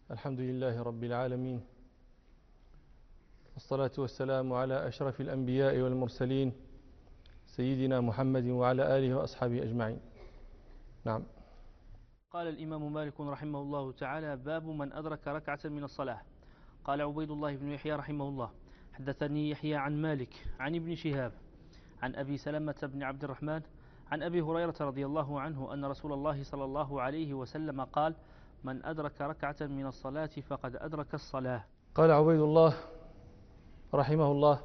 الحمد لله رب العالمين، والصلاة والسلام على أشرف الأنبياء والمرسلين سيدنا محمد وعلى آله وأصحابه أجمعين. نعم. قال الإمام مالك رحمه الله تعالى: باب من أدرك ركعة من الصلاة. قال عبيد الله بن يحيى رحمه الله: حدثني يحيى عن مالك عن ابن شهاب عن أبي سلمة بن عبد الرحمن عن أبي هريرة رضي الله عنه أن رسول الله صلى الله عليه وسلم قال: من أدرك ركعة من الصلاة فقد أدرك الصلاة. قال عبيد الله رحمه الله: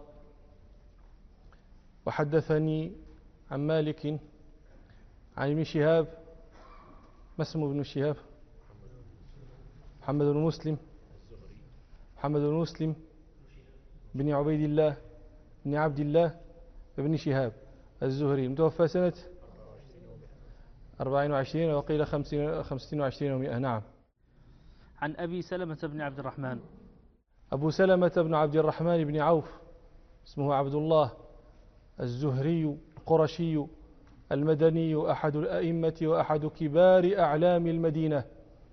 وحدثني عن مالك عن ابن شهاب. ما اسمه ابن شهاب؟ محمد بن مسلم بن عبيد الله بن عبد الله بن شهاب الزهري، متوفى سنة 24 وقيل 25 و100. نعم. عن أبي سلمة بن عبد الرحمن. أبو سلمة بن عبد الرحمن بن عوف، اسمه عبد الله، الزهري القرشي المدني، أحد الأئمة وأحد كبار أعلام المدينة.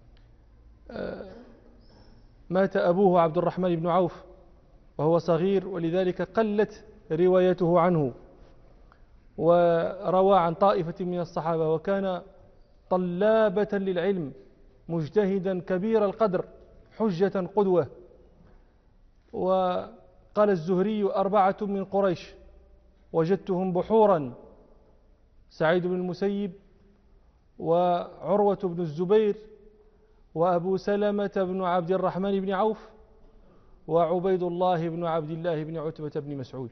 مات أبوه عبد الرحمن بن عوف وهو صغير، ولذلك قلت روايته عنه، وروى عن طائفة من الصحابة، وكان طلابة للعلم مجتهدا كبير القدر حجة قدوة. وقال الزهري: 4 من قريش وجدتهم بحورا: سعيد بن المسيب، وعروة بن الزبير، وأبو سلمة بن عبد الرحمن بن عوف، وعبيد الله بن عبد الله بن عتبة بن مسعود.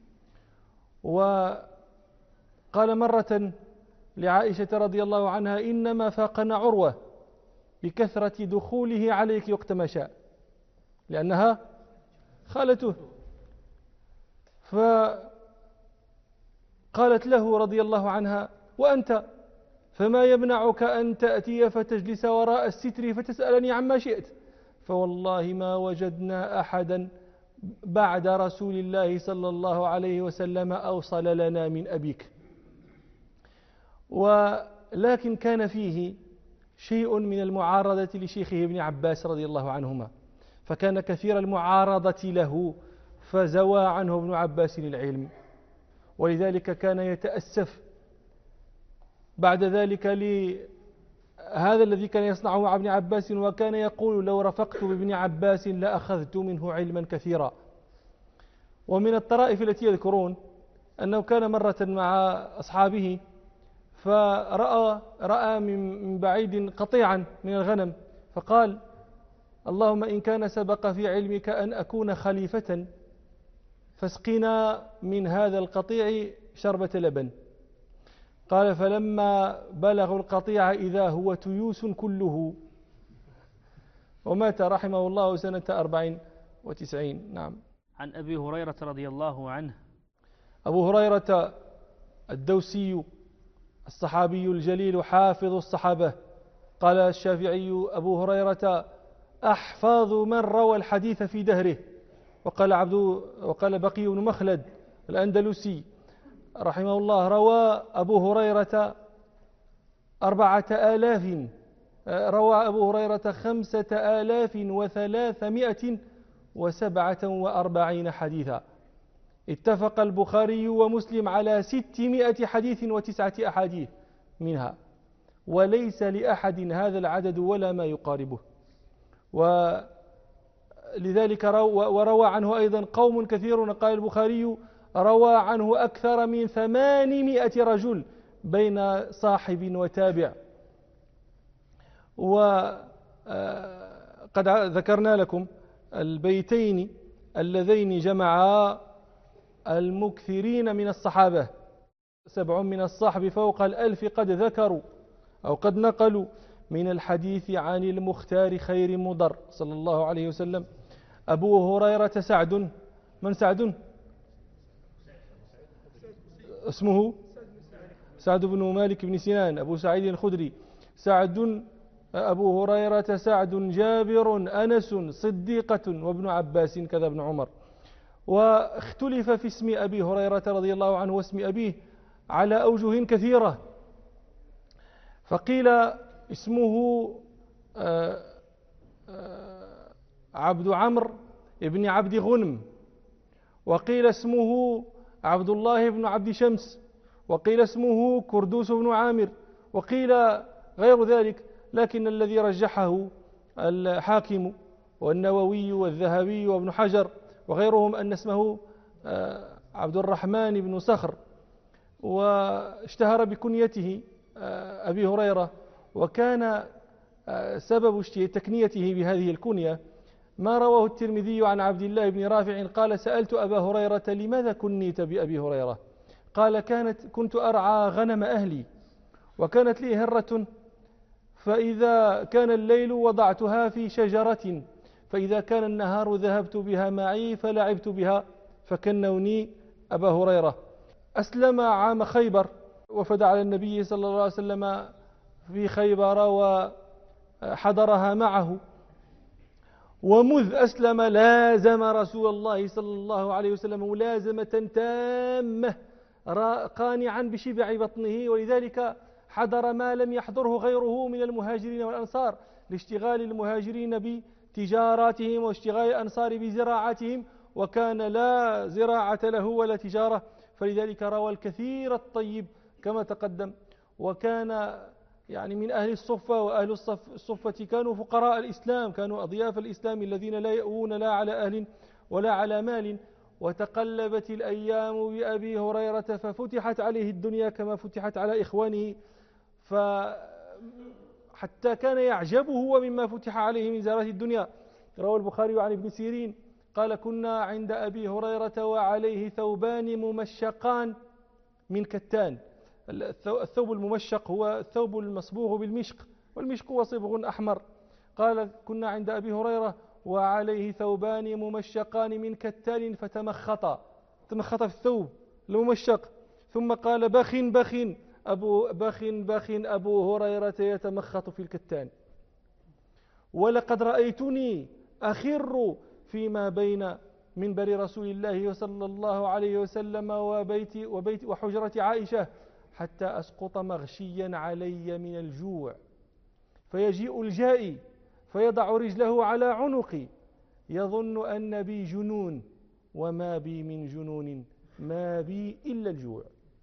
وقال مرة لعائشة رضي الله عنها: إنما فاقنا عروة بكثرة دخوله عليك وقت ما شاء، لأنها خالته. فقالت له رضي الله عنها: وأنت فما يمنعك أن تأتي فتجلس وراء الستر فتسألني عما شئت؟ فوالله ما وجدنا أحدا بعد رسول الله صلى الله عليه وسلم أوصل لنا من أبيك. ولكن كان فيه شيء من المعارضة لشيخه ابن عباس رضي الله عنهما، فكان كثير المعارضة له، فزوى عنه ابن عباس للعلم، ولذلك كان يتأسف بعد ذلك لهذا الذي كان يصنعه مع ابن عباس، وكان يقول: لو رفقت بابن عباس لأخذت منه علما كثيرا. ومن الطرائف التي يذكرون أنه كان مرة مع أصحابه فرأى من بعيد قطيعا من الغنم، فقال: اللهم إن كان سبق في علمك أن أكون خليفة فاسقنا من هذا القطيع شربة لبن. قال: فلما بلغوا القطيع إذا هو تيوس كله، ومات رحمه الله سنة 94. نعم. عن أبي هريرة رضي الله عنه. أبو هريرة الدوسي الصحابي الجليل حافظ الصحابة. قال الشافعي: أبو هريرة أحفظ من روى الحديث في دهره. وقال بقي بن مخلد الأندلسي رحمه الله: روى أبو هريرة 4000، روى أبو هريرة 5347 حديثا. اتفق البخاري ومسلم على 600 حديث و9 أحاديث منها، وليس لأحد هذا العدد ولا ما يقاربه. ولذلك وروى عنه أيضا قوم كثيرون. قال البخاري: روى عنه أكثر من 800 رجل بين صاحب وتابع. وقد ذكرنا لكم البيتين اللذين جمعا المكثرين من الصحابة: 7 من الصحب فوق 1000 قد ذكروا أو قد نقلوا من الحديث عن المختار خير مضر صلى الله عليه وسلم. أبو هريرة سعد. من سعد؟ اسمه سعد بن مالك بن سنان أبو سعيد الخدري. سعد أبو هريرة سعد جابر أنس صديقة وابن عباس كذا ابن عمر. واختلف في اسم أبي هريرة رضي الله عنه واسم أبيه على أوجه كثيرة، فقيل اسمه عبد عمرو بن عبد غنم، وقيل اسمه عبد الله بن عبد شمس، وقيل اسمه كردوس بن عامر، وقيل غير ذلك، لكن الذي رجحه الحاكم والنووي والذهبي وابن حجر وغيرهم أن اسمه عبد الرحمن بن صخر، واشتهر بكنيته أبي هريرة. وكان سبب تكنيته بهذه الكنية ما رواه الترمذي عن عبد الله بن رافع قال: سألت أبا هريرة لماذا كنيت بأبي هريرة؟ قال: كنت أرعى غنم أهلي، وكانت لي هرة، فإذا كان الليل وضعتها في شجرة، فإذا كان النهار ذهبت بها معي فلعبت بها، فكنوني أبا هريرة. أسلم عام خيبر، وفد على النبي صلى الله عليه وسلم في خيبر وحضرها معه، ومذ أسلم لازم رسول الله صلى الله عليه وسلم ملازمة تامة قانعا بشبع بطنه، ولذلك حضر ما لم يحضره غيره من المهاجرين والأنصار، لاشتغال المهاجرين بتجاراتهم واشتغال الأنصار بزراعتهم، وكان لا زراعة له ولا تجارة، فلذلك روى الكثير الطيب كما تقدم. وكان يعني من أهل الصفة، وأهل الصفة كانوا فقراء الإسلام، كانوا أضياف الإسلام الذين لا يأوون لا على أهل ولا على مال. وتقلبت الأيام بأبي هريرة ففتحت عليه الدنيا كما فتحت على إخوانه، حتى كان يعجبه ومما فتح عليه من زارات الدنيا. روى البخاري عن ابن سيرين قال: كنا عند أبي هريرة وعليه ثوبان ممشقان من كتان. الثوب الممشق هو الثوب المصبوغ بالمشق، والمشق هو صبغ أحمر. قال: كنا عند أبي هريرة وعليه ثوبان ممشقان من كتان فتمخط في الثوب الممشق، ثم قال: بخ أبو هريرة يتمخط في الكتان، ولقد رأيتني أخر فيما بين منبر رسول الله صلى الله عليه وسلم وبيت وحجرة عائشة حتى أسقط مغشيا علي من الجوع، فيجيء الجائي فيضع رجله على عنقي يظن أن بي جنون، وما بي من جنون، ما بي إلا الجوع.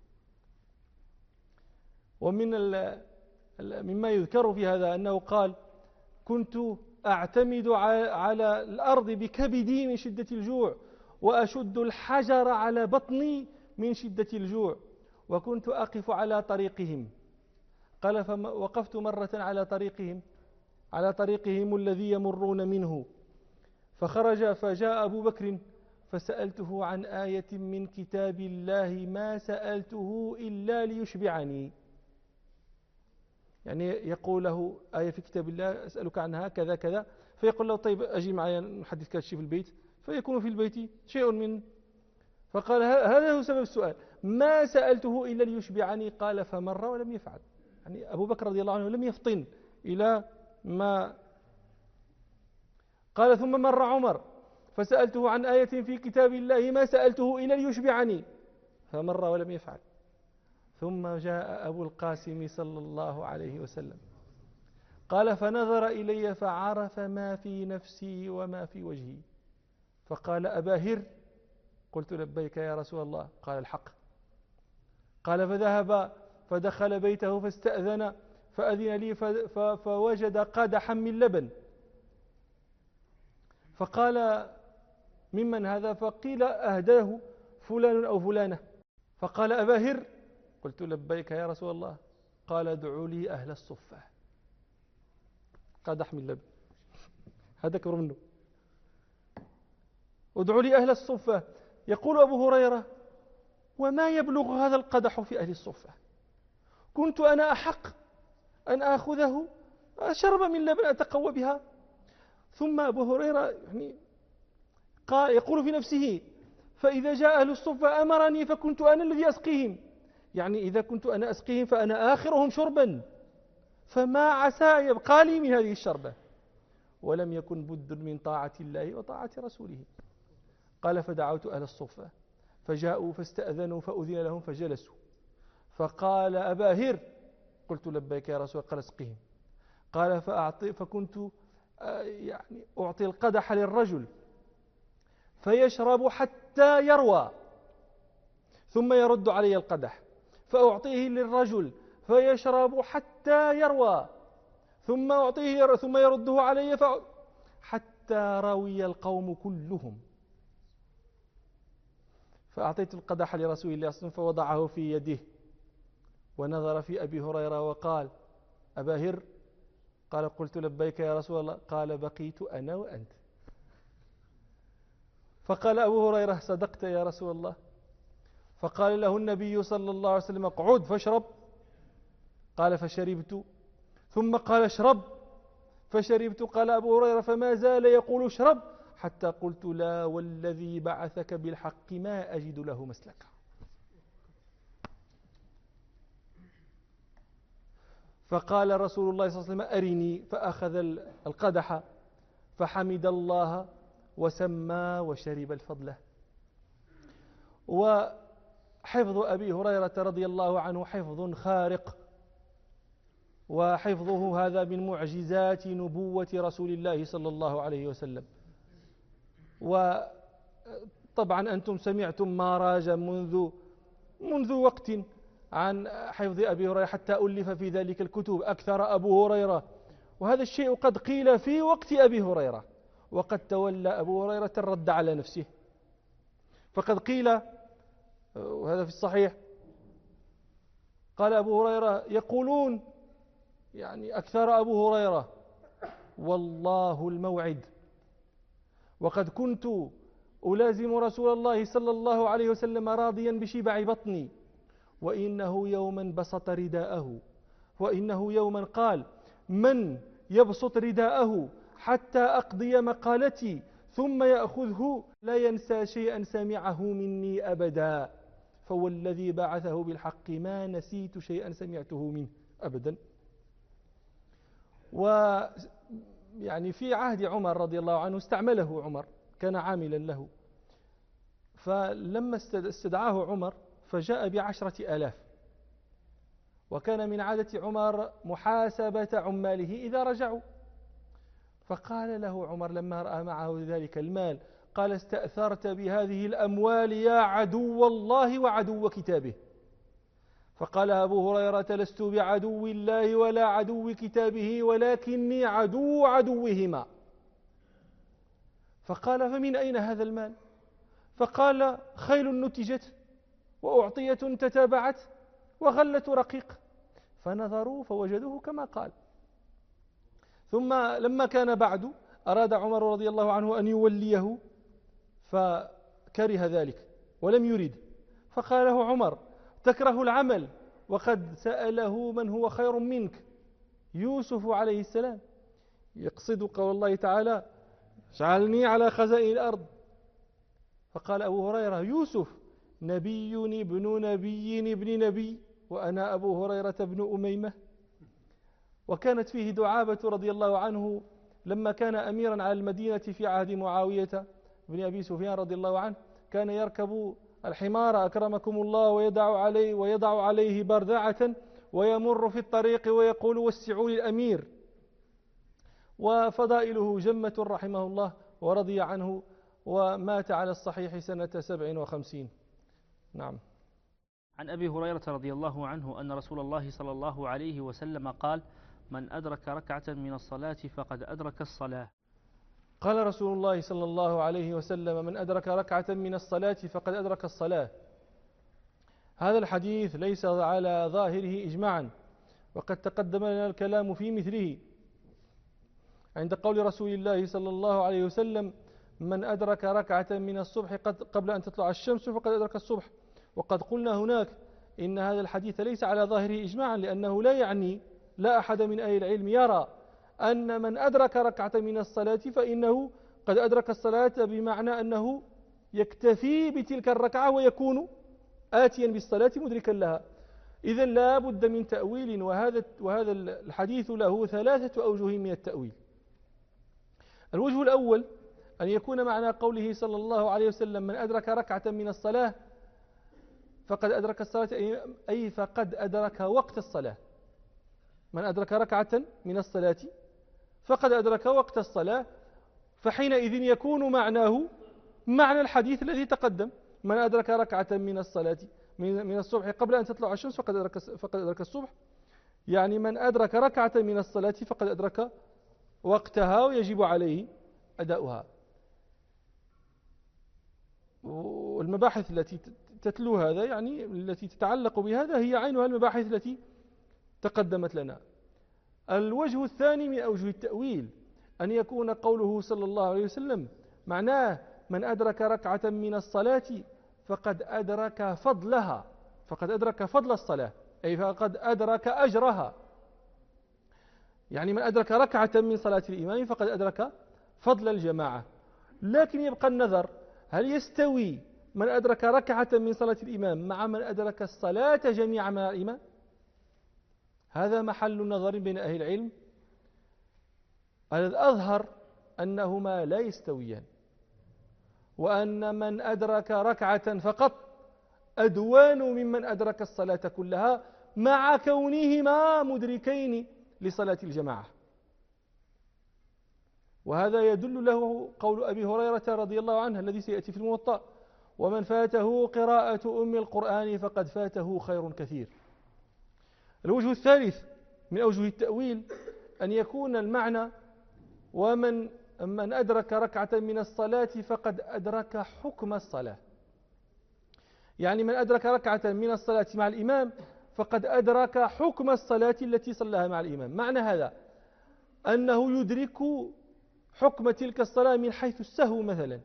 مما يذكر في هذا أنه قال: كنت أعتمد على الأرض بكبدي من شدة الجوع، وأشد الحجر على بطني من شدة الجوع، وكنت أقف على طريقهم. قال: فوقفت مرة على طريقهم الذي يمرون منه، فخرج فجاء أبو بكر فسألته عن آية من كتاب الله ما سألته إلا ليشبعني، يعني يقول له آية في كتاب الله أسألك عنها كذا كذا، فيقول له: طيب أجي معي نحدثك الشيء في البيت، فيكون في البيت شيء من، فقال: هذا هو سبب السؤال، ما سألته إلا ليشبعني. قال: فمر ولم يفعل، يعني أبو بكر رضي الله عنه لم يفطن إلى ما قال. ثم مر عمر فسألته عن آية في كتاب الله ما سألته إلا ليشبعني، فمر ولم يفعل. ثم جاء أبو القاسم صلى الله عليه وسلم قال: فنظر إلي فعرف ما في نفسي وما في وجهي، فقال: أبا هر؟ قلت: لبيك يا رسول الله. قال: الحق. قال: فذهب فدخل بيته فاستأذن فأذن لي فوجد قدحا من لبن، فقال: ممن هذا؟ فقيل: أهداه فلان أو فلانة. فقال: أبا هر؟ قلت: لبيك يا رسول الله. قال: ادعوا لي أهل الصفة. قدح من لبن، هذا أكبر منه. ادعوا لي أهل الصفة. يقول أبو هريرة: وما يبلغ هذا القدح في أهل الصفة؟ كنت أنا أحق أن آخذه أشرب من لبن أتقوى بها. ثم أبو هريرة يعني يقول في نفسه: فإذا جاء أهل الصفة أمرني فكنت أنا الذي أسقيهم، يعني إذا كنت أنا أسقيهم فأنا آخرهم شربا، فما عسى يبقى لي من هذه الشربة. ولم يكن بد من طاعة الله وطاعة رسوله. قال: فدعوت أهل الصفة فجاءوا فاستأذنوا فأذن لهم فجلسوا، فقال: أبا هر؟ قلت: لبيك يا رسول الله. قال: اسقهم. قال: فكنت يعني أعطي القدح للرجل فيشرب حتى يروى ثم يرد علي القدح، فأعطيه للرجل فيشرب حتى يروى ثم أعطيه ثم يرده علي حتى روي القوم كلهم. فأعطيت القدح لرسول الله صلى الله عليه وسلم فوضعه في يده ونظر في أبي هريرة وقال: أبا هر؟ قال: قلت لبيك يا رسول الله. قال: بقيت أنا وأنت. فقال أبو هريرة: صدقت يا رسول الله. فقال له النبي صلى الله عليه وسلم: اقعد فاشرب. قال: فشربت. ثم قال: اشرب. فشربت. قال أبو هريرة: فما زال يقول اشرب حتى قلت: لا والذي بعثك بالحق ما أجد له مسلكا. فقال رسول الله صلى الله عليه وسلم: أرني. فأخذ القدح فحمد الله وسمى وشرب الفضلة. وحفظ أبي هريرة رضي الله عنه حفظ خارق، وحفظه هذا من معجزات نبوة رسول الله صلى الله عليه وسلم. وطبعا أنتم سمعتم ما راج منذ وقت عن حفظ أبي هريرة حتى ألف في ذلك الكتب. أكثر أبو هريرة، وهذا الشيء قد قيل في وقت أبي هريرة، وقد تولى أبو هريرة الرد على نفسه. فقد قيل، وهذا في الصحيح، قال أبو هريرة: يقولون يعني أكثر أبو هريرة: والله الموعد، وقد كنت ألازم رسول الله صلى الله عليه وسلم راضيا بشبع بطني، وإنه يوما بسط رداءه، وإنه يوما قال: من يبسط رداءه حتى أقضي مقالتي ثم يأخذه لا ينسى شيئا سمعه مني أبدا، فوالذي بعثه بالحق ما نسيت شيئا سمعته منه أبدا. ويعني في عهد عمر رضي الله عنه استعمله عمر، كان عاملا له، فلما استدعاه عمر فجاء ب10,000، وكان من عادة عمر محاسبة عماله إذا رجعوا. فقال له عمر لما رأى معه ذلك المال، قال: استأثرت بهذه الأموال يا عدو الله وعدو كتابه. فقال أبو هريرة: لست بعدو الله ولا عدو كتابه، ولكني عدو عدوهما. فقال: فمن أين هذا المال؟ فقال: خيل نتجت، وأعطية تتابعت، وغلة رقيق. فنظروا فوجدوه كما قال. ثم لما كان بعد أراد عمر رضي الله عنه أن يوليه، فكره ذلك ولم يرد. فقال له عمر: تكره العمل وقد سأله من هو خير منك، يوسف عليه السلام، يقصد قول الله تعالى: اجعلني على خزائن الأرض. فقال أبو هريرة: يوسف نبي ابن نبي ابن نبي، وأنا أبو هريرة بن أميمة. وكانت فيه دعابة رضي الله عنه لما كان أميرا على المدينة في عهد معاوية بن أبي سفيان رضي الله عنه، كان يركب الحمار أكرمكم الله ويضع عليه بردعة ويمر في الطريق ويقول: وسعوا للأمير. وفضائله جمة رحمه الله ورضي عنه، ومات على الصحيح سنة 57. نعم. عن أبي هريرة رضي الله عنه أن رسول الله صلى الله عليه وسلم قال: من أدرك ركعة من الصلاة فقد أدرك الصلاة. قال رسول الله صلى الله عليه وسلم: من أدرك ركعة من الصلاة فقد أدرك الصلاة. هذا الحديث ليس على ظاهره إجماعا، وقد تقدم لنا الكلام في مثله عند قول رسول الله صلى الله عليه وسلم: من أدرك ركعة من الصبح قبل أن تطلع الشمس فقد أدرك الصبح. وقد قلنا هناك إن هذا الحديث ليس على ظاهره إجماعا، لأنه لا يعني، لا أحد من أهل العلم يرى أن من أدرك ركعة من الصلاة فإنه قد أدرك الصلاة، بمعنى أنه يكتفي بتلك الركعة ويكون آتيا بالصلاة مدركا لها. إذن لا بد من تأويل، وهذا الحديث له 3 أوجه من التأويل. الوجه الأول أن يكون معنى قوله صلى الله عليه وسلم: من أدرك ركعة من الصلاة فقد أدرك الصلاة، أي فقد أدرك وقت الصلاة. من أدرك ركعة من الصلاة فقد أدرك وقت الصلاة، فحينئذ يكون معناه معنى الحديث الذي تقدم: من أدرك ركعة من الصلاة من الصبح قبل أن تطلع الشمس فقد أدرك الصبح. يعني من أدرك ركعة من الصلاة فقد أدرك وقتها ويجب عليه أداؤها. والمباحث التي تتلو هذا، يعني التي تتعلق بهذا، هي عينها المباحث التي تقدمت لنا. الوجه الثاني من أوجه التأويل أن يكون قوله صلى الله عليه وسلم معناه: من أدرك ركعة من الصلاة فقد أدرك فضلها، فقد أدرك فضل الصلاة، أي فقد أدرك أجرها. يعني من أدرك ركعة من صلاة الإمام فقد أدرك فضل الجماعة. لكن يبقى النظر: هل يستوي من أدرك ركعة من صلاة الإمام مع من أدرك الصلاة جميعا مع الإمام؟ هذا محل نظر بين أهل العلم. الأظهر أنهما لا يستويان، وأن من أدرك ركعة فقط أدوان ممن أدرك الصلاة كلها، مع كونهما مدركين لصلاة الجماعة. وهذا يدل له قول أبي هريرة رضي الله عنه الذي سيأتي في الموطأ: ومن فاته قراءة أم القرآن فقد فاته خير كثير. الوجه الثالث من أوجه التأويل أن يكون المعنى: ومن أدرك ركعة من الصلاة فقد أدرك حكم الصلاة. يعني من أدرك ركعة من الصلاة مع الإمام فقد أدرك حكم الصلاة التي صلاها مع الإمام. معنى هذا أنه يدرك حكم تلك الصلاة من حيث السهو مثلا،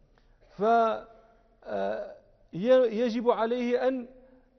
فيجب عليه أن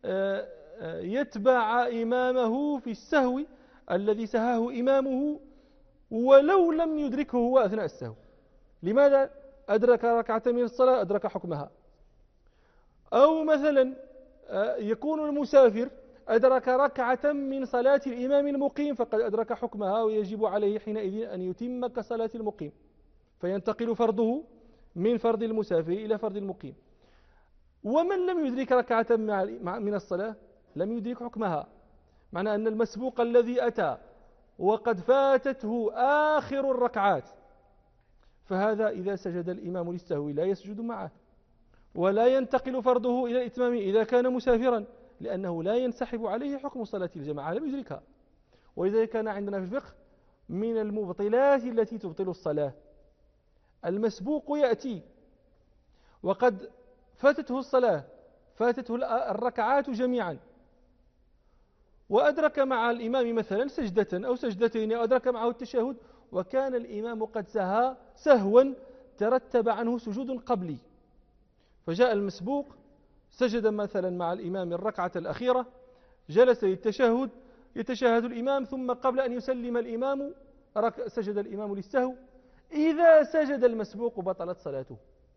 يتبع إمامه في السهو الذي سهاه إمامه ولو لم يدركه هو أثناء السهو. لماذا؟ أدرك ركعة من الصلاة أدرك حكمها. أو مثلا يكون المسافر أدرك ركعة من صلاة الإمام المقيم فقد أدرك حكمها، ويجب عليه حينئذ أن يتم كصلاة المقيم، فينتقل فرضه من فرض المسافر إلى فرض المقيم. ومن لم يدرك ركعة من الصلاة لم يدرك حكمها، معنى أن المسبوق الذي أتى وقد فاتته آخر الركعات، فهذا إذا سجد الإمام للسهو لا يسجد معه، ولا ينتقل فرضه إلى الإتمام إذا كان مسافرا، لأنه لا ينسحب عليه حكم صلاة الجماعة، لم يدركها. ولذلك كان عندنا في الفقه من المبطلات التي تبطل الصلاة: المسبوق يأتي وقد فاتته الصلاة، فاتته الركعات جميعا، وأدرك مع الإمام مثلا سجدة أو سجدتين، أو أدرك معه التشهد، وكان الإمام قد سهى سهوا ترتب عنه سجود قبلي، فجاء المسبوق سجد مثلا مع الإمام الركعة الأخيرة، جلس للتشهد، يتشهد الإمام، ثم قبل أن يسلم الإمام سجد الإمام للسهو. إذا سجد المسبوق بطلت صلاته.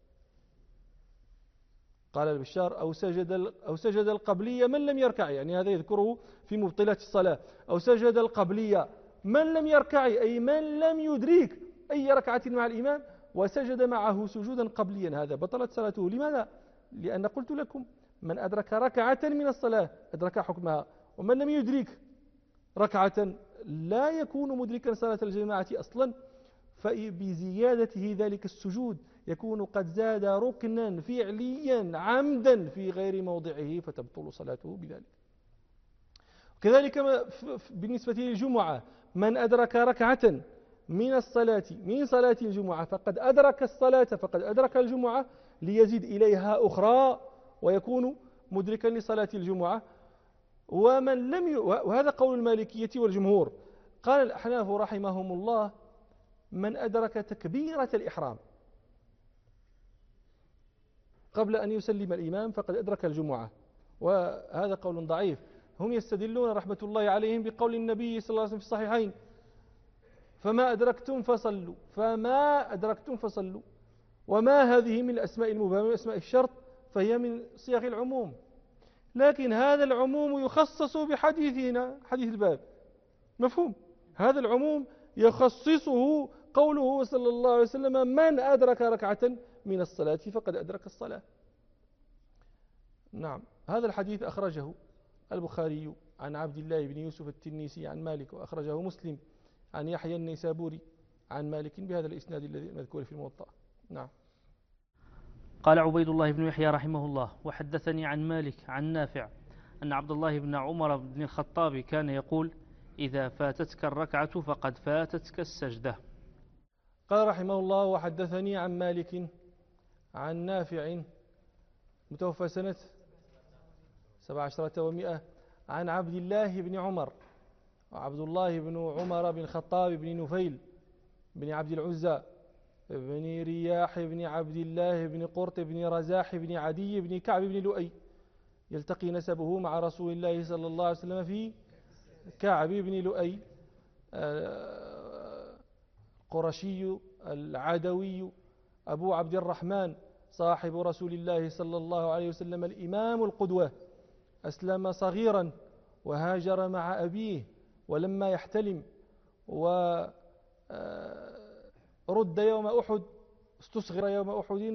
قال البشار: أو سجد القبلية من لم يركع، يعني هذا يذكره في مبطلات الصلاة. أو سجد القبلية من لم يركع، أي من لم يدرك أي ركعة مع الإمام وسجد معه سجودا قبليا، هذا بطلت صلاته. لماذا؟ لأن قلت لكم: من أدرك ركعة من الصلاة أدرك حكمها، ومن لم يدرك ركعة لا يكون مدركا صلاة الجماعة أصلا، فبزيادته ذلك السجود يكون قد زاد ركنا فعليا عمدا في غير موضعه، فتبطل صلاته بذلك. كذلك بالنسبة للجمعة: من أدرك ركعة من الصلاة من صلاة الجمعة فقد أدرك الصلاة، فقد أدرك الجمعة، ليزيد إليها أخرى ويكون مدركا لصلاة الجمعة. ومن لم وهذا قول المالكية والجمهور. قال الأحناف رحمهم الله: من أدرك تكبيرة الإحرام قبل أن يسلم الإمام فقد أدرك الجمعة، وهذا قول ضعيف. هم يستدلون رحمة الله عليهم بقول النبي صلى الله عليه وسلم في الصحيحين: فما أدركتم فصلوا. وما هذه من الأسماء المبهمة من أسماء الشرط، فهي من صيغ العموم، لكن هذا العموم يخصص بحديثنا، حديث الباب، مفهوم؟ هذا العموم يخصصه قوله صلى الله عليه وسلم: من أدرك ركعة من الصلاة فقد أدرك الصلاة. نعم، هذا الحديث أخرجه البخاري عن عبد الله بن يوسف التنيسي عن مالك، وأخرجه مسلم عن يحيى النيسابوري عن مالك بهذا الإسناد الذي مذكور في الموطأ. نعم. قال عبيد الله بن يحيى رحمه الله: وحدثني عن مالك عن نافع أن عبد الله بن عمر بن الخطاب كان يقول: إذا فاتتك الركعة فقد فاتتك السجدة. قال رحمه الله: وحدثني عن مالك عن نافع متوفى سنة 17 و100 عن عبد الله بن عمر، وعبد الله بن عمر بن الخطاب بن نفيل بن عبد العزى بن رياح بن عبد الله بن قرط بن رزاح بن عدي بن كعب بن لؤي، يلتقي نسبه مع رسول الله صلى الله عليه وسلم في كعب بن لؤي، قرشي العدوي أبو عبد الرحمن صاحب رسول الله صلى الله عليه وسلم الإمام القدوة، أسلم صغيرا وهاجر مع أبيه، ولما يحتلم ورد يوم أحد استصغر يوم أحد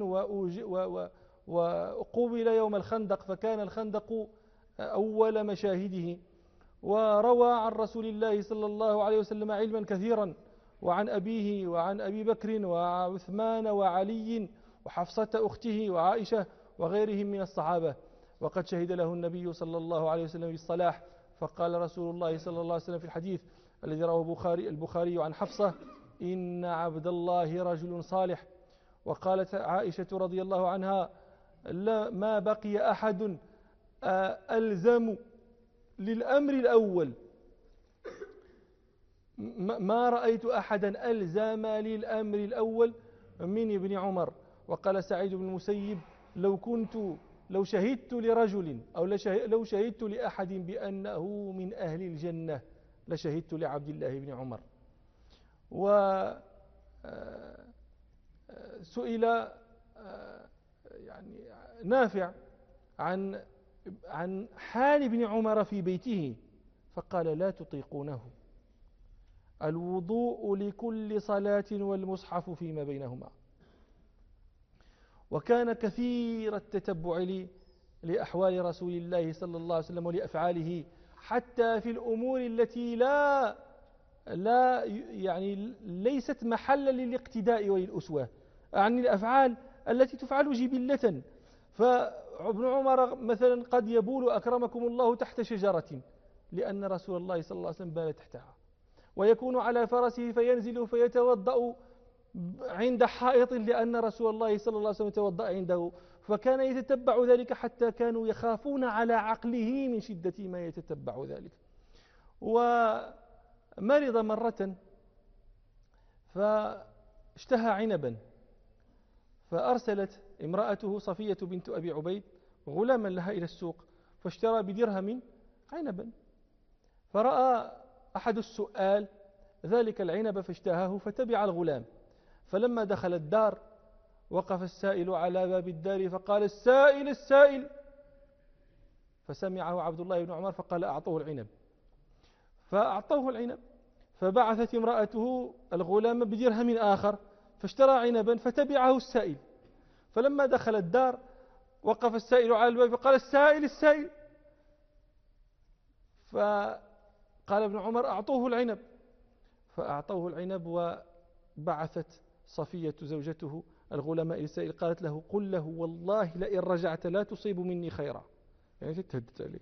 وقبل يوم الخندق، فكان الخندق أول مشاهده، وروى عن رسول الله صلى الله عليه وسلم علما كثيرا، وعن أبيه وعن أبي بكر وعثمان وعلي وحفصة أخته وعائشة وغيرهم من الصحابة. وقد شهد له النبي صلى الله عليه وسلم بالصلاح، فقال رسول الله صلى الله عليه وسلم في الحديث الذي رواه البخاري عن حفصة: إن عبد الله رجل صالح. وقالت عائشة رضي الله عنها: ما بقي أحد ألزم للأمر الأول، ما رأيت أحدا ألزم للأمر الأول من ابن عمر. وقال سعيد بن المسيب: لو شهدت لرجل أو لو شهدت لأحد بأنه من أهل الجنة لشهدت لعبد الله بن عمر. وسئل يعني نافع عن حال ابن عمر في بيته، فقال: لا تطيقونه، الوضوء لكل صلاة والمصحف فيما بينهما. وكان كثير التتبع لأحوال رسول الله صلى الله عليه وسلم ولأفعاله، حتى في الأمور التي لا يعني ليست محلا للاقتداء وللأسوة، عن الأفعال التي تفعل جبلة. فابن عمر مثلا قد يبول أكرمكم الله تحت شجرة لأن رسول الله صلى الله عليه وسلم بال تحتها، ويكون على فرسه فينزل فيتوضأ عند حائط لأن رسول الله صلى الله عليه وسلم توضأ عنده، فكان يتتبع ذلك حتى كانوا يخافون على عقله من شدة ما يتتبع ذلك. ومرض مرة فاشتهى عنبا، فأرسلت امرأته صفية بنت أبي عبيد غلاما لها إلى السوق، فاشترى بدرهم عنبا، فرأى أحد السؤال ذلك العنب فاشتهاه فتبع الغلام. فلما دخل الدار وقف السائل على باب الدار فقال: السائل السائل، فسمعه عبد الله بن عمر فقال: أعطوه العنب، فأعطوه العنب. فبعثت امرأته الغلام بدرهم آخر فاشترى عنبا فتبعه السائل. فلما دخل الدار وقف السائل على الباب فقال: السائل السائل، فقال ابن عمر: أعطوه العنب، فأعطوه العنب. وبعثت صفية زوجته الغلام إلى السائل قالت له: قل له والله لئن رجعت لا تصيب مني خيرا، يعني تتهدت عليه.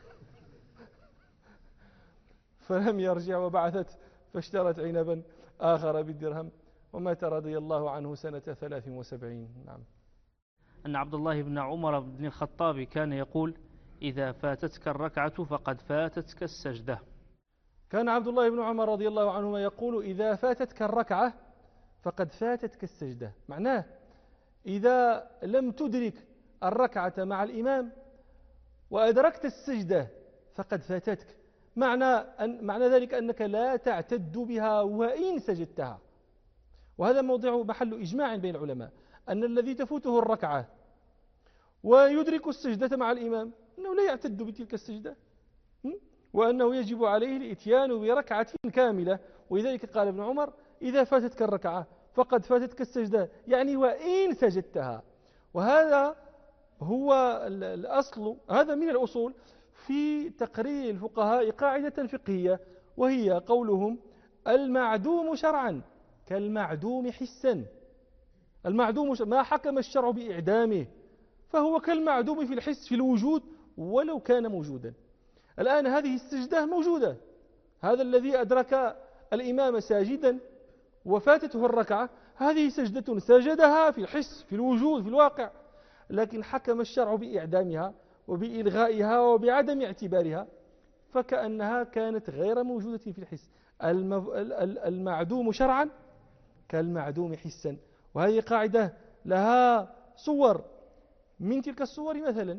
فلم يرجع، وبعثت فاشترت عنبا آخر بالدرهم، ومات رضي الله عنه سنة 73. نعم. أن عبد الله بن عمر بن الخطاب كان يقول: إذا فاتتك الركعة فقد فاتتك السجدة. كان عبد الله بن عمر رضي الله عنهما يقول: إذا فاتتك الركعة فقد فاتتك السجدة، معناه إذا لم تدرك الركعة مع الإمام وأدركت السجدة فقد فاتتك، معنى ذلك أنك لا تعتد بها وإن سجدتها. وهذا موضع محل إجماع بين العلماء، أن الذي تفوته الركعة ويدرك السجدة مع الإمام أنه لا يعتد بتلك السجدة، وأنه يجب عليه الإتيان بركعة كاملة. ولذلك قال ابن عمر: إذا فاتتك الركعة فقد فاتتك السجدة، يعني وإن سجدتها. وهذا هو الأصل، هذا من الأصول في تقرير الفقهاء قاعدة فقهية، وهي قولهم: المعدوم شرعا كالمعدوم حسا. المعدوم ما حكم الشرع بإعدامه، فهو كالمعدوم في الحس في الوجود ولو كان موجودا. الآن هذه السجدة موجودة، هذا الذي أدرك الإمام ساجدا وفاتته الركعة، هذه سجدة سجدها في الحس في الوجود في الواقع، لكن حكم الشرع بإعدامها وبإلغائها وبعدم اعتبارها، فكأنها كانت غير موجودة في الحس. المعدوم شرعا كالمعدوم حسا. وهذه قاعدة لها صور. من تلك الصور مثلا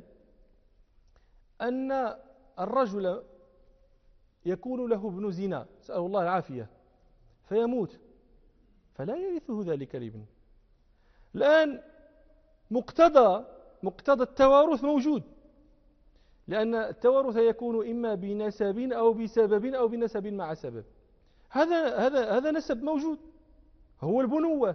أن الرجل يكون له ابن زنا، نسأل الله العافية، فيموت فلا يرثه ذلك الابن. الآن مقتضى التوارث موجود، لأن التوارث يكون إما بنسب أو بسبب أو بنسب مع سبب. هذا نسب موجود، هو البنوة،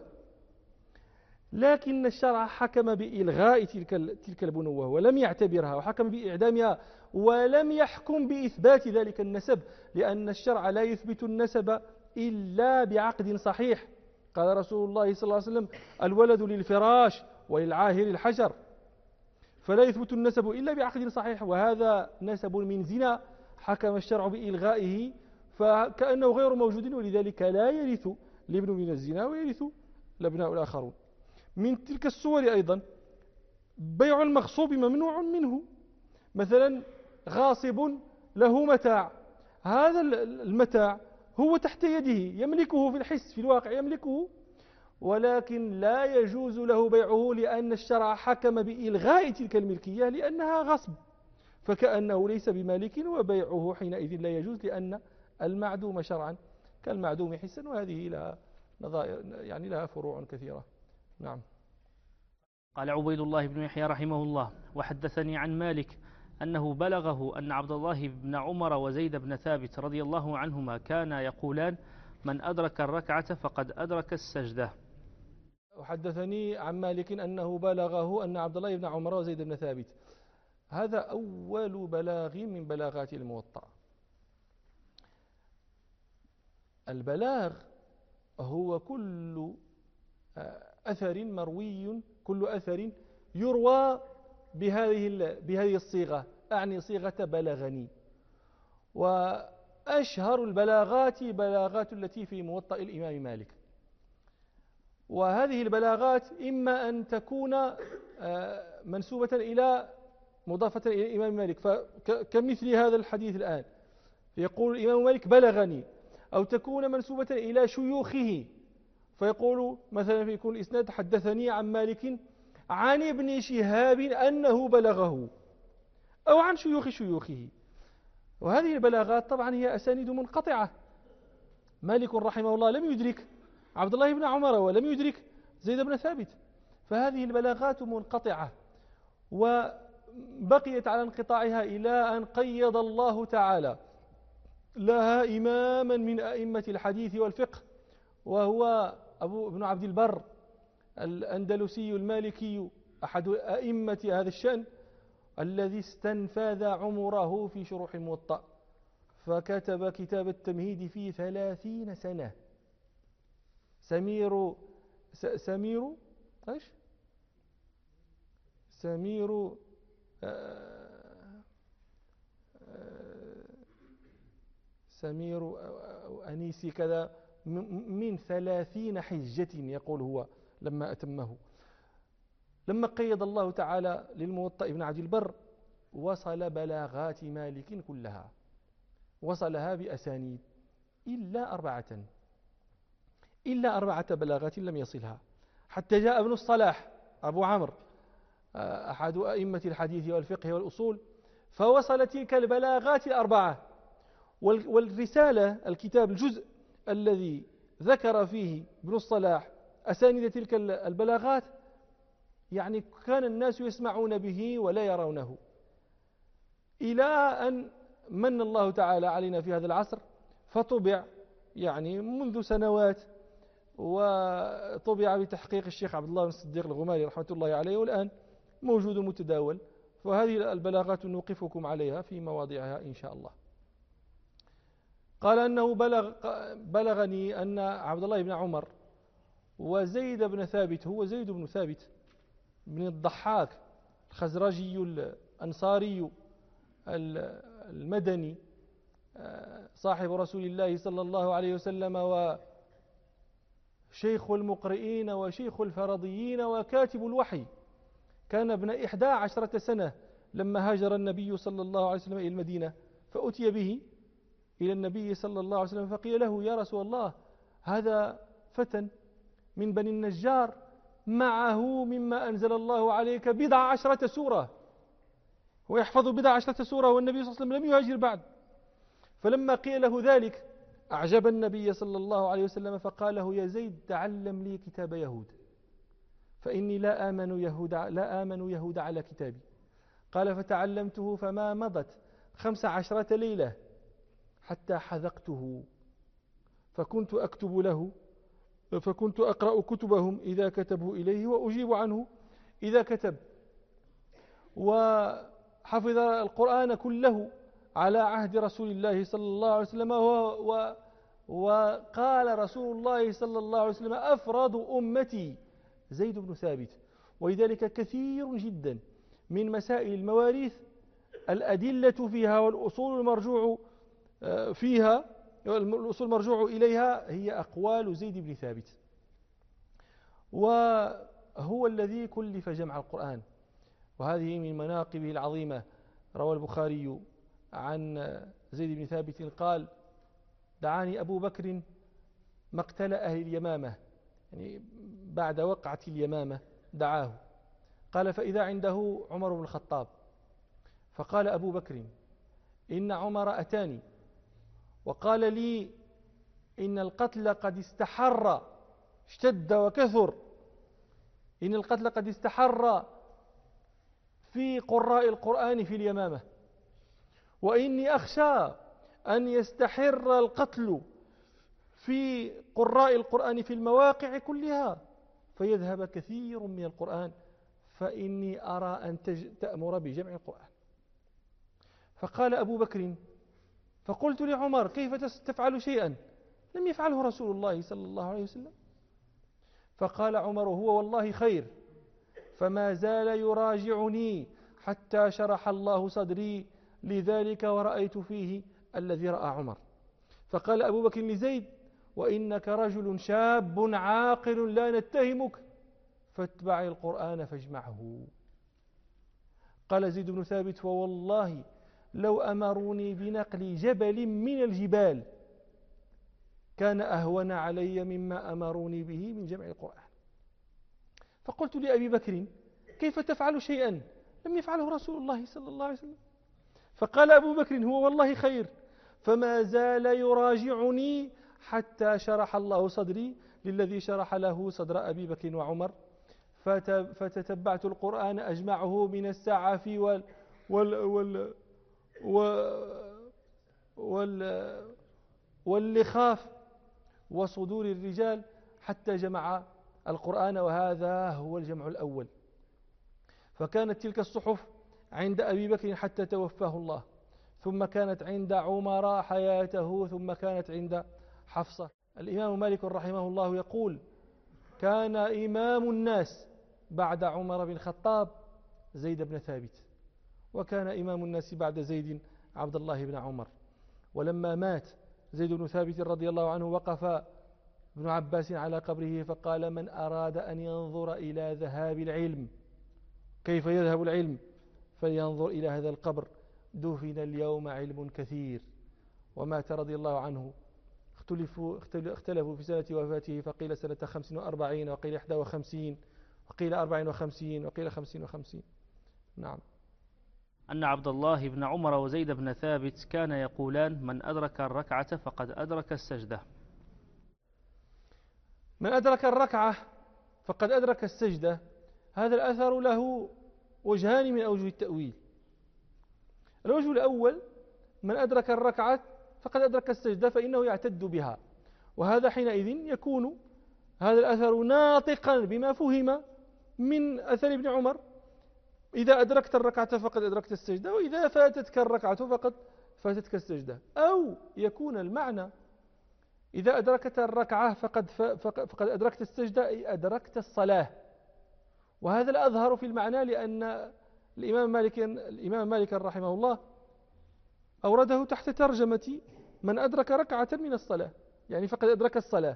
لكن الشرع حكم بإلغاء تلك البنوة ولم يعتبرها، وحكم بإعدامها ولم يحكم بإثبات ذلك النسب، لأن الشرع لا يثبت النسب إلا بعقد صحيح. قال رسول الله صلى الله عليه وسلم: الولد للفراش وللعاهر الحجر. فلا يثبت النسب إلا بعقد صحيح، وهذا نسب من زنا حكم الشرع بإلغائه، فكأنه غير موجود، ولذلك لا يرث الابن من الزنا ويرث الأبناء الآخرون. من تلك الصور أيضا بيع المغصوب ممنوع منه. مثلا غاصب له متاع، هذا المتاع هو تحت يده، يملكه في الحس في الواقع يملكه، ولكن لا يجوز له بيعه لأن الشرع حكم بإلغاء تلك الملكية لأنها غصب، فكأنه ليس بمالك، وبيعه حينئذ لا يجوز، لأن المعدوم شرعا كالمعدوم حسا. وهذه لها نظائر، يعني لها فروع كثيرة. نعم. قال عبيد الله بن يحيى رحمه الله: وحدثني عن مالك أنه بلغه أن عبد الله بن عمر وزيد بن ثابت رضي الله عنهما كانا يقولان: من أدرك الركعة فقد أدرك السجدة. وحدثني عن مالك أنه بلغه أن عبد الله بن عمر وزيد بن ثابت. هذا أول بلاغ من بلاغات الموطأ. البلاغ هو كل أثر مروي، كل أثر يروى بهذه الصيغة، أعني صيغة بلغني. وأشهر البلاغات بلاغات التي في موطأ الإمام مالك. وهذه البلاغات إما أن تكون منسوبة إلى مضافة إلى الإمام مالك، كمثل هذا الحديث الآن، يقول الإمام مالك بلغني، أو تكون منسوبة إلى شيوخه، فيقول مثلا يكون الإسناد: حدثني عن مالك عن ابن شهاب أنه بلغه، أو عن شيوخ شيوخه. وهذه البلاغات طبعا هي أسانيد منقطعة. مالك رحمه الله لم يدرك عبد الله بن عمر ولم يدرك زيد بن ثابت، فهذه البلاغات منقطعة، وبقيت على انقطاعها إلى أن قيض الله تعالى لها إماما من أئمة الحديث والفقه، وهو ابن عبد البر الأندلسي المالكي، أحد أئمة هذا الشأن، الذي استنفذ عمره في شروح الموطأ، فكتب كتاب التمهيد في 30 سنة. سمير أنيسي كذا من 30 حجة، يقول هو لما أتمه. لما قيد الله تعالى للموطأ ابن عبد البر وصل بلاغات مالك كلها، وصلها بأسانيد إلا 4 بلاغات لم يصلها، حتى جاء ابن الصلاح أبو عمرو أحد أئمة الحديث والفقه والأصول، فوصل تلك البلاغات 4. والرسالة الكتاب الجزء الذي ذكر فيه ابن الصلاح أسانيد تلك البلاغات، يعني كان الناس يسمعون به ولا يرونه، إلى أن من الله تعالى علينا في هذا العصر فطبع، يعني منذ سنوات، وطبع بتحقيق الشيخ عبد الله بن الصديق الغماري رحمة الله عليه، والآن موجود متداول. فهذه البلاغات نوقفكم عليها في مواضعها إن شاء الله. قال أنه بلغني أن عبد الله بن عمر وزيد بن ثابت هو زيد بن ثابت بن الضحاك الخزرجي الأنصاري المدني صاحب رسول الله صلى الله عليه وسلم وشيخ المقرئين وشيخ الفرضيين وكاتب الوحي. كان ابن 11 سنة لما هاجر النبي صلى الله عليه وسلم إلى المدينة، فأتي به إلى النبي صلى الله عليه وسلم فقيل له: يا رسول الله، هذا فتى من بني النجار معه مما أنزل الله عليك 11 سورة، ويحفظ 11 سورة والنبي صلى الله عليه وسلم لم يهاجر بعد. فلما قيل له ذلك أعجب النبي صلى الله عليه وسلم فقال له: يا زيد، تعلم لي كتاب يهود، فإني لا آمن يهود على كتابي. قال: فتعلمته فما مضت 15 ليلة حتى حذقته، فكنت أقرأ كتبهم إذا كتبوا إليه وأجيب عنه إذا كتب. وحفظ القرآن كله على عهد رسول الله صلى الله عليه وسلم، وقال رسول الله صلى الله عليه وسلم: أفراد أمتي زيد بن ثابت. ولذلك كثير جدا من مسائل المواريث الأدلة فيها والأصول المرجوع فيها الأصول المرجوع إليها هي أقوال زيد بن ثابت، وهو الذي كلف جمع القرآن. وهذه من مناقبه العظيمة. روى البخاري عن زيد بن ثابت قال: دعاني أبو بكر مقتل أهل اليمامة، يعني بعد وقعة اليمامة دعاه. قال: فإذا عنده عمر بن الخطاب، فقال أبو بكر: إن عمر أتاني وقال لي إن القتل قد استحر، اشتد وكثر، إن القتل قد استحر في قراء القرآن في اليمامة، وإني أخشى أن يستحر القتل في قراء القرآن في المواقع كلها فيذهب كثير من القرآن، فإني أرى أن تأمر بجمع القرآن. فقال أبو بكر: فقلت لعمر: كيف تفعل شيئا لم يفعله رسول الله صلى الله عليه وسلم؟ فقال عمر: هو والله خير، فما زال يراجعني حتى شرح الله صدري لذلك ورأيت فيه الذي رأى عمر. فقال أبو بكر لزيد: وإنك رجل شاب عاقل لا نتهمك، فاتبع القرآن فاجمعه. قال زيد بن ثابت: ووالله لو أمروني بنقل جبل من الجبال كان أهون علي مما أمروني به من جمع القرآن. فقلت لأبي بكر: كيف تفعل شيئا لم يفعله رسول الله صلى الله عليه وسلم؟ فقال أبو بكر: هو والله خير، فما زال يراجعني حتى شرح الله صدري للذي شرح له صدر أبي بكر وعمر، فتتبعت القرآن أجمعه من السعف واللخاف وصدور الرجال حتى جمع القرآن، وهذا هو الجمع الأول. فكانت تلك الصحف عند أبي بكر حتى توفاه الله، ثم كانت عند عمر حياته، ثم كانت عند حفصة. الإمام مالك رحمه الله يقول: كان إمام الناس بعد عمر بن الخطاب زيد بن ثابت، وكان إمام الناس بعد زيد عبد الله بن عمر. ولما مات زيد بن ثابت رضي الله عنه وقف ابن عباس على قبره فقال: من أراد أن ينظر إلى ذهاب العلم، كيف يذهب العلم، فلينظر إلى هذا القبر، دفن اليوم علم كثير. ومات رضي الله عنه، اختلفوا في سنة وفاته، فقيل سنة 45 وقيل 51 وقيل 54 وقيل 55. نعم. أن عبد الله بن عمر وزيد بن ثابت كان يقولان: من أدرك الركعة فقد أدرك السجدة. من أدرك الركعة فقد أدرك السجدة، هذا الأثر له وجهان من أوجه التأويل. الوجه الأول: من أدرك الركعة فقد أدرك السجدة، فإنه يعتد بها، وهذا حينئذ يكون هذا الأثر ناطقا بما فهم من أثر ابن عمر: إذا أدركت الركعة فقد أدركت السجدة، وإذا فاتتك الركعة فقد فاتتك السجدة. أو يكون المعنى إذا أدركت الركعة فقد أدركت السجدة، أي أدركت الصلاة. وهذا الأظهر في المعنى، لأن الإمام مالك رحمه الله أورده تحت ترجمة من أدرك ركعة من الصلاة، يعني فقد أدرك الصلاة.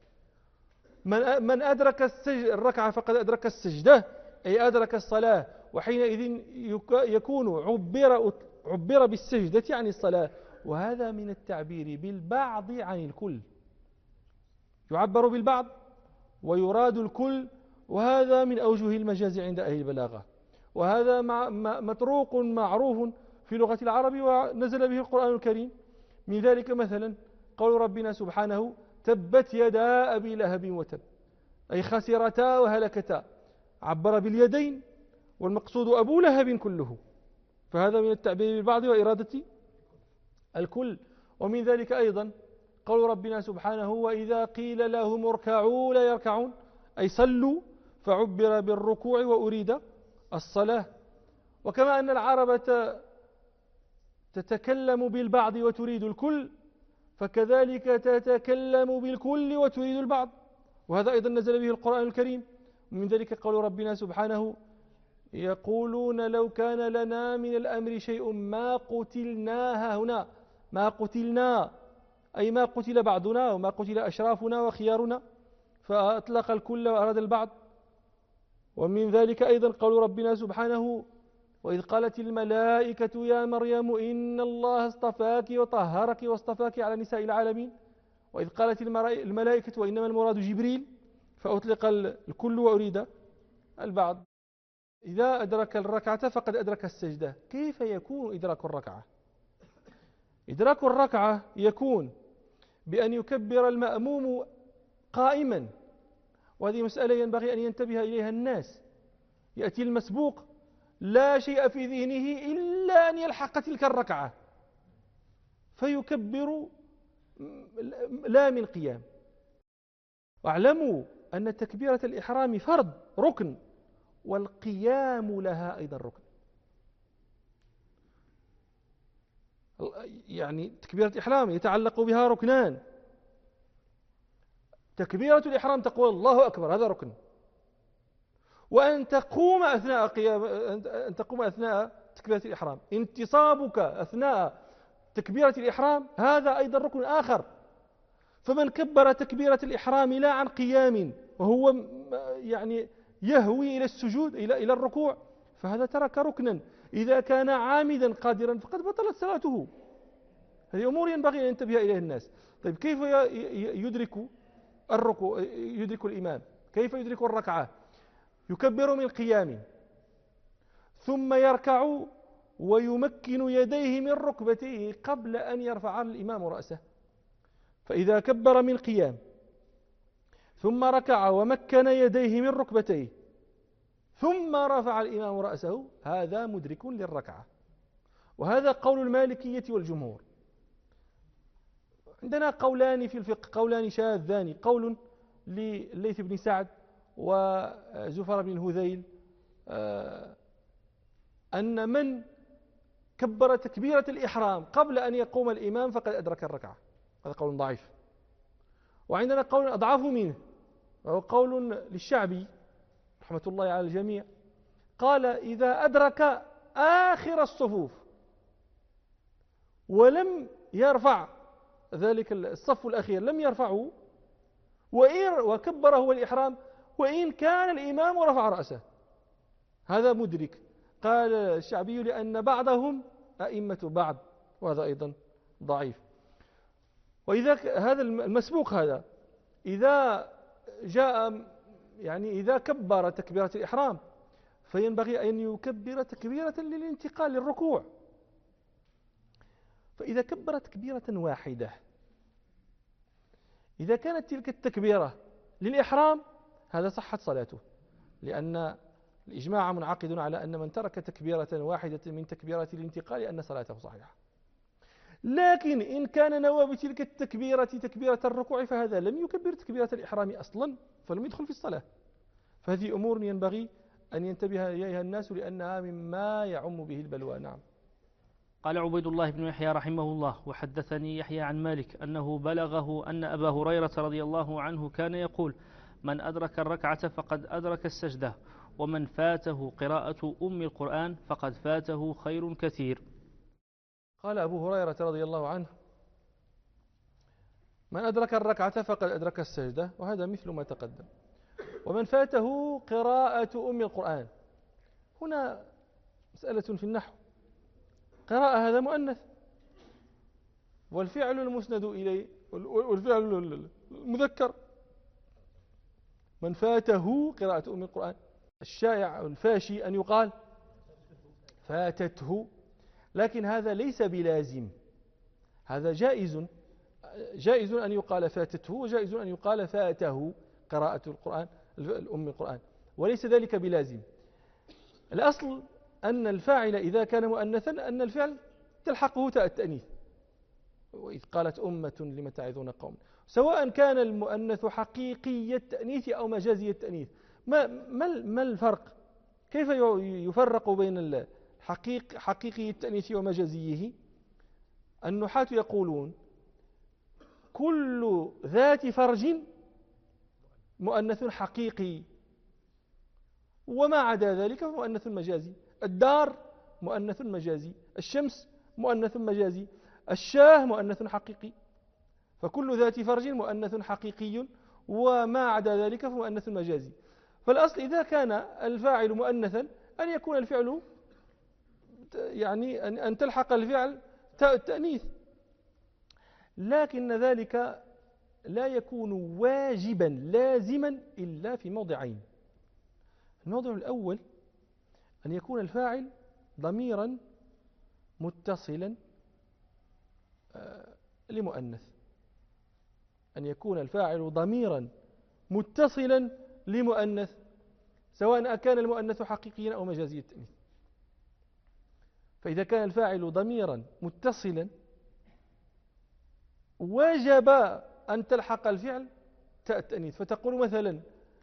من أدرك الركعة فقد أدرك السجدة، أي أدرك الصلاة، وحينئذ يكون عبر بالسجدة عن الصلاة. وهذا من التعبير بالبعض عن الكل، يعبر بالبعض ويراد الكل، وهذا من أوجه المجاز عند أهل البلاغة، وهذا مطروق معروف في لغة العرب ونزل به القرآن الكريم. من ذلك مثلا قول ربنا سبحانه: تبت يدا أبي لهب وتب، أي خسرتا وهلكتا، عبر باليدين والمقصود أبو لهب كله، فهذا من التعبير بالبعض وإرادة الكل. ومن ذلك أيضا قول ربنا سبحانه: وإذا قيل لهم اركعوا لا يركعون، أي صلوا، فعبر بالركوع وأريد الصلاة. وكما أن العرب تتكلم بالبعض وتريد الكل، فكذلك تتكلم بالكل وتريد البعض، وهذا أيضا نزل به القرآن الكريم. من ذلك قول ربنا سبحانه: يقولون لو كان لنا من الأمر شيء ما قتلنا هنا، ما قتلنا أي ما قتل بعضنا وما قتل أشرافنا وخيارنا، فأطلق الكل وأراد البعض. ومن ذلك أيضا قول ربنا سبحانه: وإذ قالت الملائكة يا مريم إن الله اصطفاك وطهرك واصطفاك على نساء العالمين. وإذ قالت الملائكة وإنما المراد جبريل، فأطلق الكل وأريد البعض. إذا أدرك الركعة فقد أدرك السجدة. كيف يكون إدراك الركعة؟ إدراك الركعة يكون بأن يكبر المأموم قائما، وهذه مسألة ينبغي أن ينتبه إليها الناس. يأتي المسبوق لا شيء في ذهنه إلا أن يلحق تلك الركعة، فيكبر لا من قيام. واعلموا أن تكبيرة الإحرام فرض ركن، والقيام لها أيضا ركن. يعني تكبيرة الإحرام يتعلق بها ركنان: تكبيرة الإحرام تقول الله أكبر، هذا ركن، وأن تقوم أثناء تكبيرة الإحرام، انتصابك أثناء تكبيرة الإحرام هذا أيضا ركن آخر. فمن كبر تكبيرة الإحرام لا عن قيام وهو يعني يهوي إلى السجود إلى الركوع، فهذا ترك ركنا. إذا كان عامدا قادرا فقد بطلت صلاته. هذه أمور ينبغي أن ينتبه إليها الناس. طيب كيف يدرك الركوع، يدرك الإمام؟ كيف يدرك الركعة؟ يكبر من قيام، ثم يركع ويمكن يديه من ركبتيه قبل أن يرفع الإمام رأسه. فإذا كبر من قيام ثم ركع ومكن يديه من ركبتيه ثم رفع الإمام رأسه، هذا مدرك للركعة. وهذا قول المالكية والجمهور. عندنا قولان في الفقه، قولان شاذان: قول لليث بن سعد وزفر بن الهذيل أن من كبر تكبيرة الإحرام قبل أن يقوم الإمام فقد أدرك الركعة، هذا قول ضعيف. وعندنا قول أضعف منه، وهو قول للشعبي رحمة الله على الجميع، قال: إذا أدرك آخر الصفوف ولم يرفع ذلك الصف الأخير، لم يرفعه وكبر هو الإحرام وإن كان الإمام رفع رأسه، هذا مدرك. قال الشعبي: لأن بعضهم أئمة بعض، وهذا أيضا ضعيف. وإذا هذا المسبوق هذا إذا جاء يعني إذا كبر تكبيرة الإحرام فينبغي أن يكبر تكبيرة للانتقال للركوع. فإذا كبر تكبيرة واحدة، إذا كانت تلك التكبيرة للإحرام هذا صحت صلاته، لأن الإجماع منعقد على أن من ترك تكبيرة واحدة من تكبيرات الانتقال أن صلاته صحيحة. لكن إن كان نوى بتلك التكبيرة تكبيرة الركوع فهذا لم يكبر تكبيرة الإحرام أصلا، فلم يدخل في الصلاة. فهذه أمور ينبغي أن ينتبه إليها الناس، لأنها مما يعم به البلوى. نعم. قال عبيد الله بن يحيى رحمه الله: وحدثني يحيى عن مالك أنه بلغه أن أبا هريرة رضي الله عنه كان يقول: من أدرك الركعة فقد أدرك السجدة، ومن فاته قراءة أم القرآن فقد فاته خير كثير. قال أبو هريرة رضي الله عنه: من أدرك الركعة فقد أدرك السجدة، وهذا مثل ما تقدم. ومن فاته قراءة أم القرآن، هنا مسألة في النحو. قراءة هذا مؤنث، والفعل المسند إليه والفعل المذكر. من فاته قراءة أم القرآن، الشائع الفاشي أن يقال فاتته، لكن هذا ليس بلازم. هذا جائز أن يقال فاتته، وجائز أن يقال فاته قراءة القرآن أم القرآن، وليس ذلك بلازم. الأصل أن الفاعل إذا كان مؤنثا أن الفعل تلحقه تاء التأنيث، وإذ قالت أمة لم تعظون قوم، سواء كان المؤنث حقيقي التأنيث أو مجازي التأنيث. ما الفرق؟ كيف يفرق بين حقيقي التأنيث ومجازيه؟ النحاة يقولون: كل ذات فرج مؤنث حقيقي، وما عدا ذلك فمؤنث مجازي. الدار مؤنث مجازي، الشمس مؤنث مجازي، الشاه مؤنث حقيقي. فكل ذات فرج مؤنث حقيقي، وما عدا ذلك فمؤنث مجازي. فالأصل إذا كان الفاعل مؤنثا أن يكون الفعل، يعني أن تلحق الفعل تاء التأنيث، لكن ذلك لا يكون واجبا لازما إلا في موضعين. الموضع الأول أن يكون الفاعل ضميرا متصلا لمؤنث، أن يكون الفاعل ضميرا متصلا لمؤنث، سواء كان المؤنث حقيقيا أو مجازي التأنيث. فإذا كان الفاعل ضميرا متصلا وجب أن تلحق الفعل تاء التأنيث، فتقول مثلا: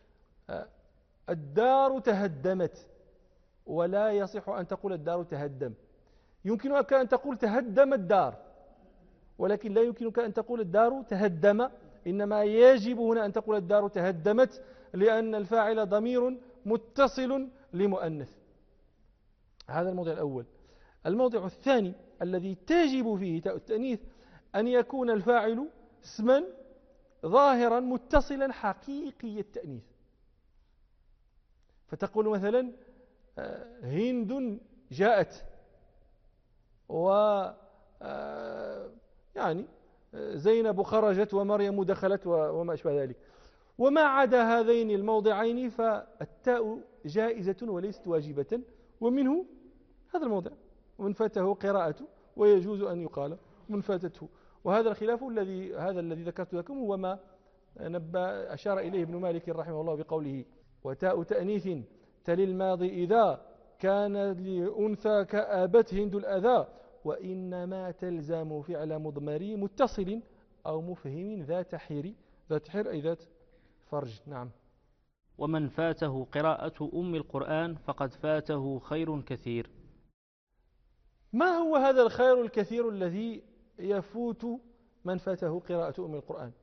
الدار تهدمت، ولا يصح أن تقول الدار تهدم. يمكنك أن تقول تهدم الدار، ولكن لا يمكنك أن تقول الدار تهدم، إنما يجب هنا أن تقول الدار تهدمت، لأن الفاعل ضمير متصل لمؤنث. هذا الموضع الأول. الموضع الثاني الذي تجب فيه تاء التأنيث أن يكون الفاعل اسما ظاهرا متصلا حقيقي التأنيث، فتقول مثلا: هند جاءت، يعني زينب خرجت ومريم دخلت وما أشبه ذلك. وما عدا هذين الموضعين فالتاء جائزة وليست واجبة، ومنه هذا الموضع: ومن فاته قراءة، ويجوز أن يقال من فاتته. وهذا الخلاف الذي ذكرت لكم هو ما أشار إليه ابن مالك رحمه الله بقوله: وتاء تأنيث تلي الماضي إذا كان لأنثى كأبت هند الأذى، وإنما تلزم فعل مضمري متصل أو مفهم ذات حر أي ذات فرج. نعم. ومن فاته قراءة أم القرآن فقد فاته خير كثير. ما هو هذا الخير الكثير الذي يفوت من فاته قراءة أم القرآن؟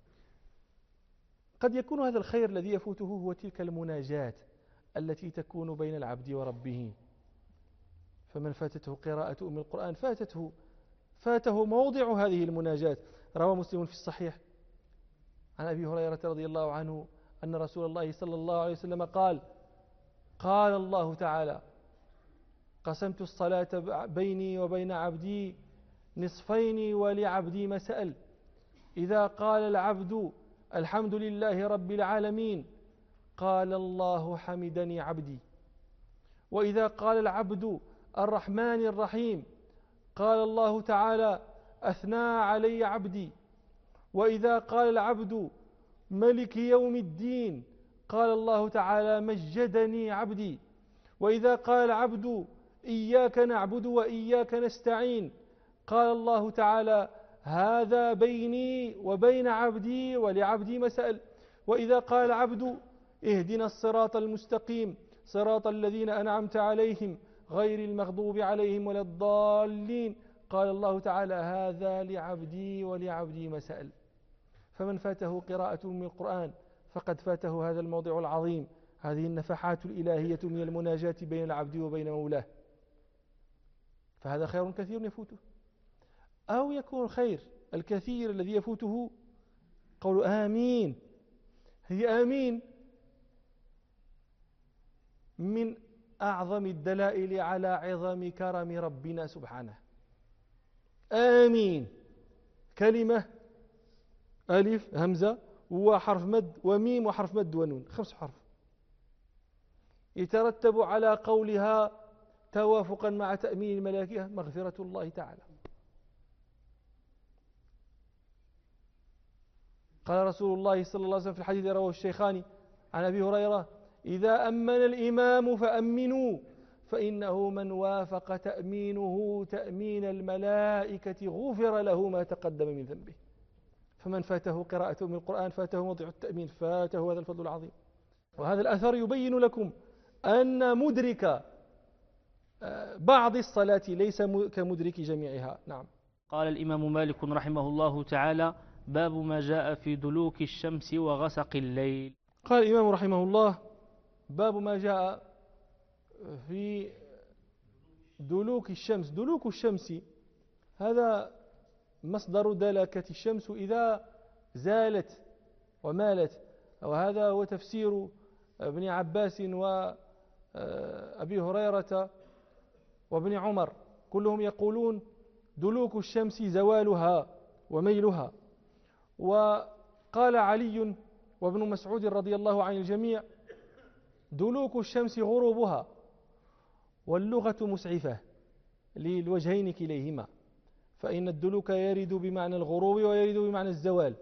قد يكون هذا الخير الذي يفوته هو تلك المناجاة التي تكون بين العبد وربه. فمن فاتته قراءة أم القرآن فاته موضع هذه المناجاة. روى مسلم في الصحيح عن أبي هريرة رضي الله عنه أن رسول الله صلى الله عليه وسلم قال الله تعالى: قسمت الصلاة بيني وبين عبدي نصفين ولعبدي ما سأل. إذا قال العبد الحمد لله رب العالمين قال الله حمدني عبدي. وإذا قال العبد الرحمن الرحيم قال الله تعالى أثنى علي عبدي. وإذا قال العبد ملك يوم الدين قال الله تعالى مجدني عبدي. وإذا قال العبد إياك نعبد وإياك نستعين قال الله تعالى هذا بيني وبين عبدي ولعبدي ما سأل. وإذا قال العبد اهدنا الصراط المستقيم صراط الذين أنعمت عليهم غير المغضوب عليهم ولا الضالين. قال الله تعالى هذا لعبدي ولعبدي ما سأل. فمن فاته قراءة من القرآن فقد فاته هذا الموضع العظيم، هذه النفحات الإلهية من المناجاة بين العبد وبين مولاه، فهذا خير كثير يفوته. أو يكون الخير الكثير الذي يفوته قول آمين. هي آمين من أعظم الدلائل على عظم كرم ربنا سبحانه. آمين كلمة ألف همزة وحرف مد وميم وحرف مد ونون، 5 حرف يترتب على قولها توافقا مع تأمين الملائكة مغفرة الله تعالى. قال رسول الله صلى الله عليه وسلم في الحديث رواه الشيخان عن أبي هريرة إذا أمن الإمام فأمنوا فإنه من وافق تأمينه تأمين الملائكة غفر له ما تقدم من ذنبه. فمن فاته قراءة من القرآن فاته موضع التأمين، فاته هذا الفضل العظيم. وهذا الأثر يبين لكم أن مدرك بعض الصلاة ليس كمدرك جميعها. نعم. قال الإمام مالك رحمه الله تعالى باب ما جاء في دلوك الشمس وغسق الليل. قال الإمام رحمه الله باب ما جاء في دلوك الشمس. دلوك الشمس هذا مصدر دلكة الشمس إذا زالت ومالت، وهذا هو تفسير ابن عباس وأبي هريرة وابن عمر، كلهم يقولون دلوك الشمس زوالها وميلها. وقال علي وابن مسعود رضي الله عن الجميع دلوك الشمس غروبها، واللغة مسعفة للوجهين كليهما، فإن الدلوك يرد بمعنى الغروب ويرد بمعنى الزوال.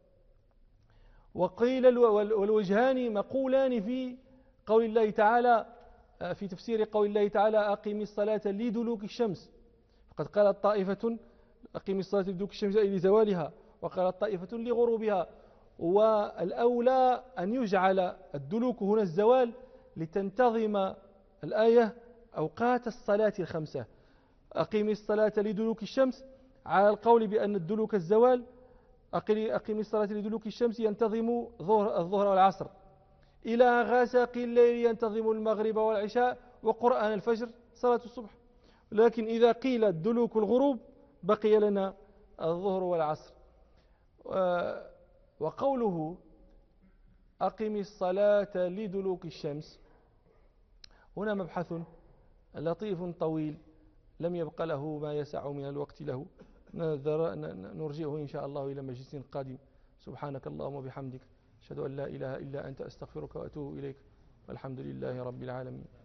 وقيل والوجهان مقولان في قول الله تعالى في تفسير قول الله تعالى أقم الصلاة لدلوك الشمس، فقد قالت طائفة أقم الصلاة لدلوك الشمس أي لزوالها، وقالت طائفة لغروبها. والأولى أن يجعل الدلوك هنا الزوال لتنتظم الآية أوقات الصلاة الخمسة. أقم الصلاة لدلوك الشمس على القول بأن الدلوك الزوال، أقم الصلاة لدلوك الشمس ينتظم الظهر والعصر، إلى غسق الليل ينتظم المغرب والعشاء وقرآن الفجر صلاة الصبح. لكن إذا قيل الدلوك الغروب بقي لنا الظهر والعصر. وقوله أقم الصلاة لدلوك الشمس هنا مبحث لطيف طويل لم يبق له ما يسع من الوقت له، نرجعه إن شاء الله إلى مجلس قادم. سبحانك اللهم وبحمدك أشهد أن لا إله إلا أنت أستغفرك وأتوب إليك، والحمد لله رب العالمين.